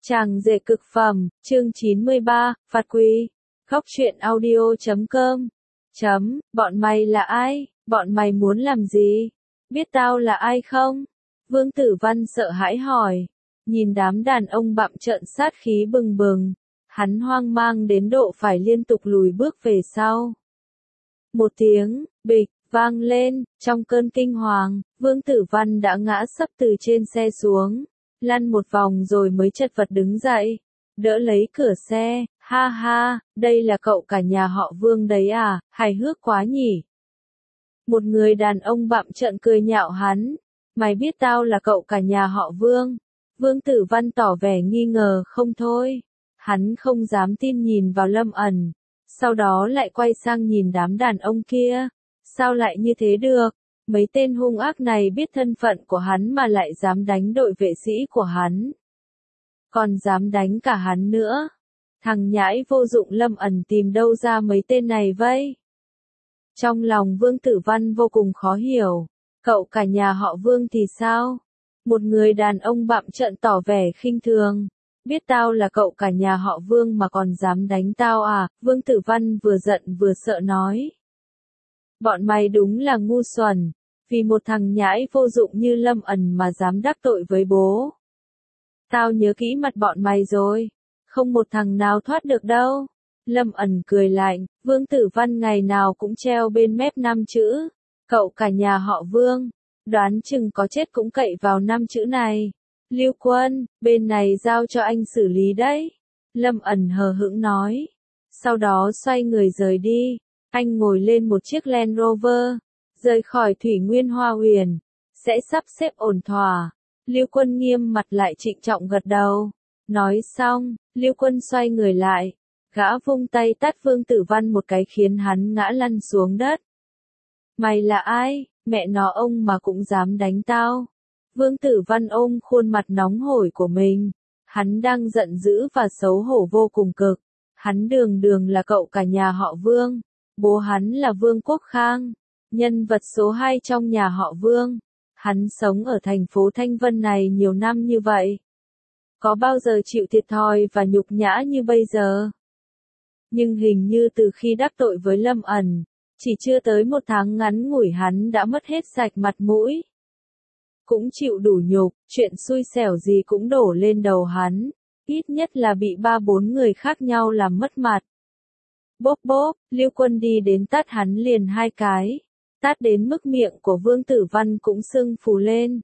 Chàng rể cực phẩm, chương 93, phạt quỳ. Khóc chuyện audio.com. Bọn mày là ai? Bọn mày muốn làm gì? Biết tao là ai không? Vương Tử Văn sợ hãi hỏi. Nhìn đám đàn ông bặm trợn sát khí bừng bừng. Hắn hoang mang đến độ phải liên tục lùi bước về sau. Một tiếng, bịch, vang lên, trong cơn kinh hoàng, Vương Tử Văn đã ngã sấp từ trên xe xuống. Lăn một vòng rồi mới chật vật đứng dậy, đỡ lấy cửa xe, ha ha, đây là cậu cả nhà họ Vương đấy à, hài hước quá nhỉ. Một người đàn ông bặm trợn cười nhạo hắn, mày biết tao là cậu cả nhà họ Vương. Vương Tử Văn tỏ vẻ nghi ngờ không thôi, hắn không dám tin nhìn vào Lâm ẩn, sau đó lại quay sang nhìn đám đàn ông kia, sao lại như thế được? Mấy tên hung ác này biết thân phận của hắn mà lại dám đánh đội vệ sĩ của hắn. Còn dám đánh cả hắn nữa. Thằng nhãi vô dụng Lâm ẩn tìm đâu ra mấy tên này vậy? Trong lòng Vương Tử Văn vô cùng khó hiểu. Cậu cả nhà họ Vương thì sao? Một người đàn ông bặm trợn tỏ vẻ khinh thường. Biết tao là cậu cả nhà họ Vương mà còn dám đánh tao à? Vương Tử Văn vừa giận vừa sợ nói. Bọn mày đúng là ngu xuẩn, vì một thằng nhãi vô dụng như Lâm ẩn mà dám đắc tội với bố. Tao nhớ kỹ mặt bọn mày rồi, không một thằng nào thoát được đâu. Lâm ẩn cười lạnh, Vương Tử Văn ngày nào cũng treo bên mép 5 chữ. Cậu cả nhà họ Vương, đoán chừng có chết cũng cậy vào 5 chữ này. Lưu Quân, bên này giao cho anh xử lý đấy. Lâm ẩn hờ hững nói. Sau đó xoay người rời đi. Anh ngồi lên một chiếc Land Rover, rời khỏi Thủy Nguyên Hoa Huyền, sẽ sắp xếp ổn thỏa. Lưu Quân nghiêm mặt lại trịnh trọng gật đầu. Nói xong, Lưu Quân xoay người lại, gã vung tay tát Vương Tử Văn một cái khiến hắn ngã lăn xuống đất. Mày là ai, mẹ nó ông mà cũng dám đánh tao. Vương Tử Văn ôm khuôn mặt nóng hổi của mình, hắn đang giận dữ và xấu hổ vô cùng cực. Hắn đường đường là cậu cả nhà họ Vương. Bố hắn là Vương Quốc Khang, nhân vật số 2 trong nhà họ Vương. Hắn sống ở thành phố Thanh Vân này nhiều năm như vậy. Có bao giờ chịu thiệt thòi và nhục nhã như bây giờ? Nhưng hình như từ khi đắc tội với Lâm ẩn, chỉ chưa tới một tháng ngắn ngủi hắn đã mất hết sạch mặt mũi. Cũng chịu đủ nhục, chuyện xui xẻo gì cũng đổ lên đầu hắn. Ít nhất là bị 3-4 người khác nhau làm mất mặt. Bốp bốp, Lưu Quân đi đến tát hắn liền 2 cái, tát đến mức miệng của Vương Tử Văn cũng sưng phù lên.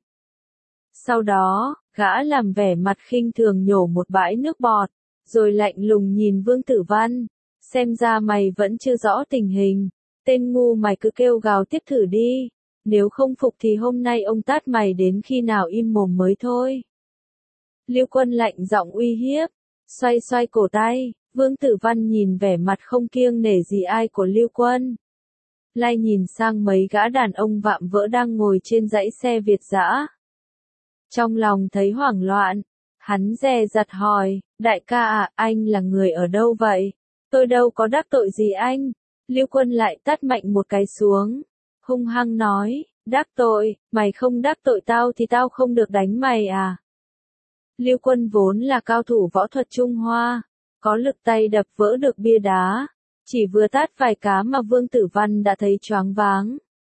Sau đó, gã làm vẻ mặt khinh thường nhổ một bãi nước bọt, rồi lạnh lùng nhìn Vương Tử Văn, xem ra mày vẫn chưa rõ tình hình, tên ngu mày cứ kêu gào tiếp thử đi, nếu không phục thì hôm nay ông tát mày đến khi nào im mồm mới thôi. Lưu Quân lạnh giọng uy hiếp, xoay xoay cổ tay. Vương Tử Văn nhìn vẻ mặt không kiêng nể gì ai của Lưu Quân. Lại nhìn sang mấy gã đàn ông vạm vỡ đang ngồi trên dãy xe Việt dã. Trong lòng thấy hoảng loạn, hắn dè dặt hỏi, đại ca à, anh là người ở đâu vậy? Tôi đâu có đắc tội gì anh. Lưu Quân lại tát mạnh một cái xuống, hung hăng nói, đắc tội, mày không đắc tội tao thì tao không được đánh mày à? Lưu Quân vốn là cao thủ võ thuật Trung Hoa. Có lực tay đập vỡ được bia đá, chỉ vừa tát vài cá mà Vương Tử Văn đã thấy choáng váng.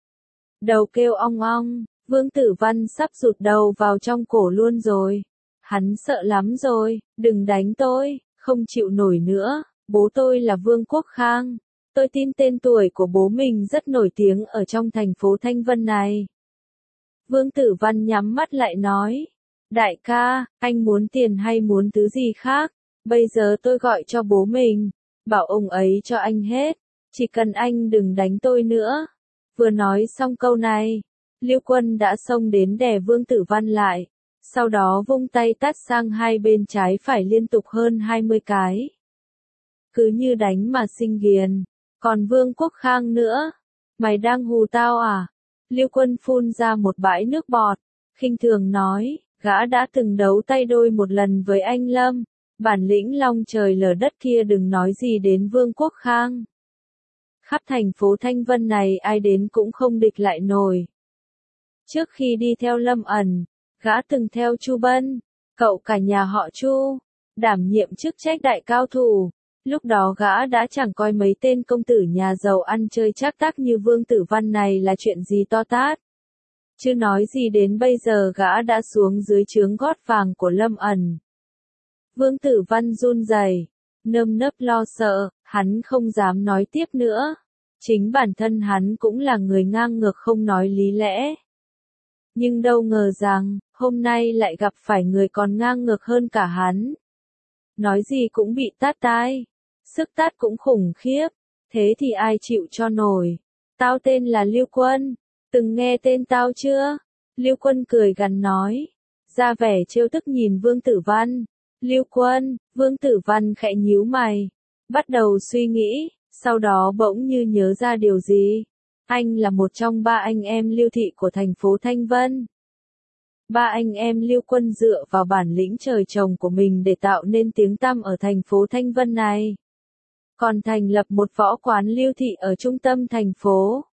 Đầu kêu ong ong, Vương Tử Văn sắp rụt đầu vào trong cổ luôn rồi. Hắn sợ lắm rồi, đừng đánh tôi, không chịu nổi nữa, bố tôi là Vương Quốc Khang. Tôi tin tên tuổi của bố mình rất nổi tiếng ở trong thành phố Thanh Vân này. Vương Tử Văn nhắm mắt lại nói, đại ca, anh muốn tiền hay muốn thứ gì khác? Bây giờ tôi gọi cho bố mình, bảo ông ấy cho anh hết, chỉ cần anh đừng đánh tôi nữa. Vừa nói xong câu này, Lưu Quân đã xông đến đè Vương Tử Văn lại, sau đó vung tay tát sang hai bên trái phải liên tục hơn 20 cái. Cứ như đánh mà sinh ghiền, còn Vương Quốc Khang nữa, mày đang hù tao à? Lưu Quân phun ra một bãi nước bọt, khinh thường nói, gã đã từng đấu tay đôi một lần với anh Lâm. Bản lĩnh long trời lở đất kia đừng nói gì đến Vương Quốc Khang. Khắp thành phố Thanh Vân này ai đến cũng không địch lại nổi. Trước khi đi theo Lâm ẩn, gã từng theo Chu Bân, cậu cả nhà họ Chu, đảm nhiệm chức trách đại cao thủ. Lúc đó gã đã chẳng coi mấy tên công tử nhà giàu ăn chơi trác tắc như Vương Tử Văn này là chuyện gì to tát. Chứ nói gì đến bây giờ gã đã xuống dưới trướng gót vàng của Lâm Ẩn. Vương Tử Văn run rẩy, nơm nớp lo sợ, hắn không dám nói tiếp nữa. Chính bản thân hắn cũng là người ngang ngược không nói lý lẽ. Nhưng đâu ngờ rằng, hôm nay lại gặp phải người còn ngang ngược hơn cả hắn. Nói gì cũng bị tát tai. Sức tát cũng khủng khiếp. Thế thì ai chịu cho nổi. Tao tên là Lưu Quân. Từng nghe tên tao chưa? Lưu Quân cười gằn nói. Ra vẻ trêu tức nhìn Vương Tử Văn. Lưu Quân, Vương Tử Văn khẽ nhíu mày. Bắt đầu suy nghĩ, sau đó bỗng như nhớ ra điều gì. Anh là một trong ba anh em Lưu Thị của thành phố Thanh Vân. Ba anh em Lưu Quân dựa vào bản lĩnh trời trồng của mình để tạo nên tiếng tăm ở thành phố Thanh Vân này. Còn thành lập một võ quán Lưu Thị ở trung tâm thành phố.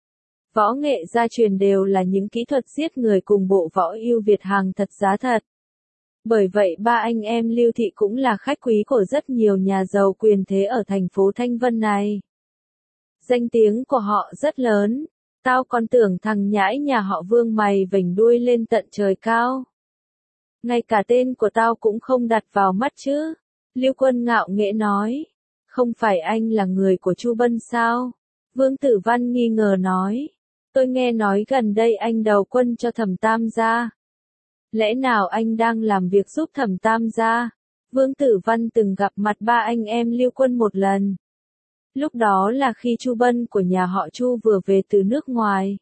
Võ nghệ gia truyền đều là những kỹ thuật giết người cùng bộ võ ưu việt hàng thật giá thật. Bởi vậy ba anh em Lưu Thị cũng là khách quý của rất nhiều nhà giàu quyền thế ở thành phố Thanh Vân này. Danh tiếng của họ rất lớn. Tao còn tưởng thằng nhãi nhà họ Vương mày vểnh đuôi lên tận trời cao. Ngay cả tên của tao cũng không đặt vào mắt chứ. Lưu Quân ngạo nghễ nói. Không phải anh là người của Chu Bân sao? Vương Tử Văn nghi ngờ nói. Tôi nghe nói gần đây anh đầu quân cho Thẩm Tam gia. Lẽ nào anh đang làm việc giúp Thẩm Tam gia? Vương Tử Văn từng gặp mặt ba anh em Lưu Quân một lần. Lúc đó là khi Chu Bân của nhà họ Chu vừa về từ nước ngoài.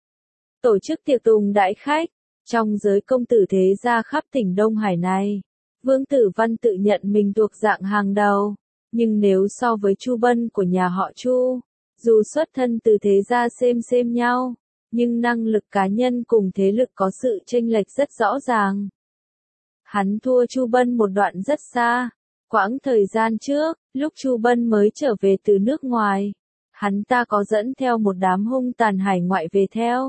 Tổ chức tiệc tùng đãi khách, trong giới công tử thế gia khắp tỉnh Đông Hải này. Vương Tử Văn tự nhận mình thuộc dạng hàng đầu. Nhưng nếu so với Chu Bân của nhà họ Chu, dù xuất thân từ thế gia xem nhau, nhưng năng lực cá nhân cùng thế lực có sự chênh lệch rất rõ ràng. Hắn thua Chu Bân một đoạn rất xa. Quãng thời gian trước, lúc Chu Bân mới trở về từ nước ngoài, hắn ta có dẫn theo một đám hung tàn hải ngoại về theo.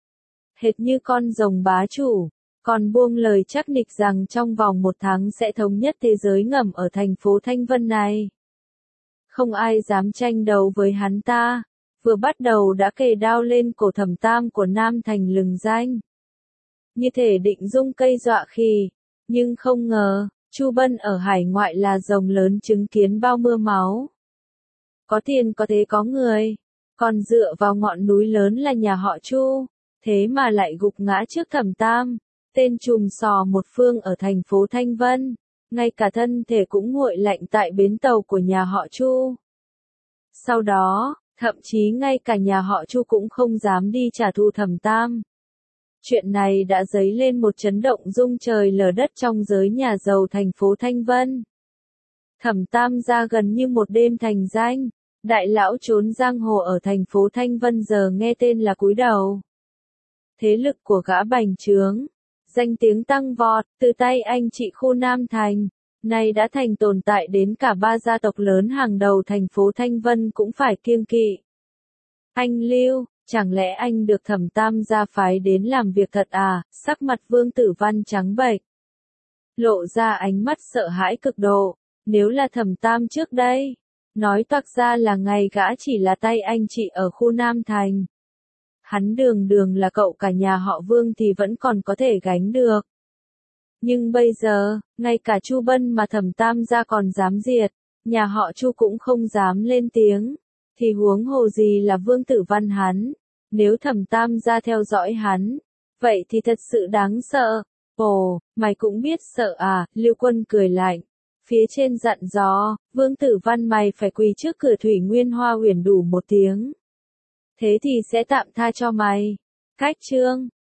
Hệt như con rồng bá chủ, còn buông lời chắc nịch rằng trong vòng 1 tháng sẽ thống nhất thế giới ngầm ở thành phố Thanh Vân này. Không ai dám tranh đấu với hắn ta, vừa bắt đầu đã kề đao lên cổ Thẩm Tam của Nam Thành lừng danh. Như thể định dung cây dọa khỉ, nhưng không ngờ. Chu Bân ở hải ngoại là rồng lớn chứng kiến bao mưa máu. Có tiền có thế có người, còn dựa vào ngọn núi lớn là nhà họ Chu, thế mà lại gục ngã trước Thẩm Tam, tên trùm sò một phương ở thành phố Thanh Vân, ngay cả thân thể cũng nguội lạnh tại bến tàu của nhà họ Chu. Sau đó, thậm chí ngay cả nhà họ Chu cũng không dám đi trả thù Thẩm Tam. Chuyện này đã dấy lên một chấn động rung trời lở đất trong giới nhà giàu thành phố Thanh Vân. Thẩm Tam gia gần như một đêm thành danh, đại lão trốn giang hồ ở thành phố Thanh Vân giờ nghe tên là cúi đầu. Thế lực của gã bành trướng, danh tiếng tăng vọt, từ tay anh chị khu Nam Thành, nay đã thành tồn tại đến cả 3 gia tộc lớn hàng đầu thành phố Thanh Vân cũng phải kiêng kỵ. Anh Lưu, chẳng lẽ anh được Thẩm Tam gia phái đến làm việc thật à? Sắc mặt Vương Tử Văn trắng bệch, lộ ra ánh mắt sợ hãi cực độ. Nếu là Thẩm Tam trước đây, nói toạc ra là ngày gã chỉ là tay anh chị ở khu Nam Thành. Hắn đường đường là cậu cả nhà họ Vương thì vẫn còn có thể gánh được. Nhưng bây giờ, ngay cả Chu Bân mà Thẩm Tam gia còn dám diệt, nhà họ Chu cũng không dám lên tiếng. Thì huống hồ gì là Vương Tử Văn hắn, nếu Thẩm Tam gia theo dõi hắn, vậy thì thật sự đáng sợ. Ồ, mày cũng biết sợ à? Lưu Quân cười lạnh, phía trên dặn dò, Vương Tử Văn mày phải quỳ trước cửa Thủy Nguyên Hoa Huyền đủ 1 tiếng. Thế thì sẽ tạm tha cho mày. Cách chương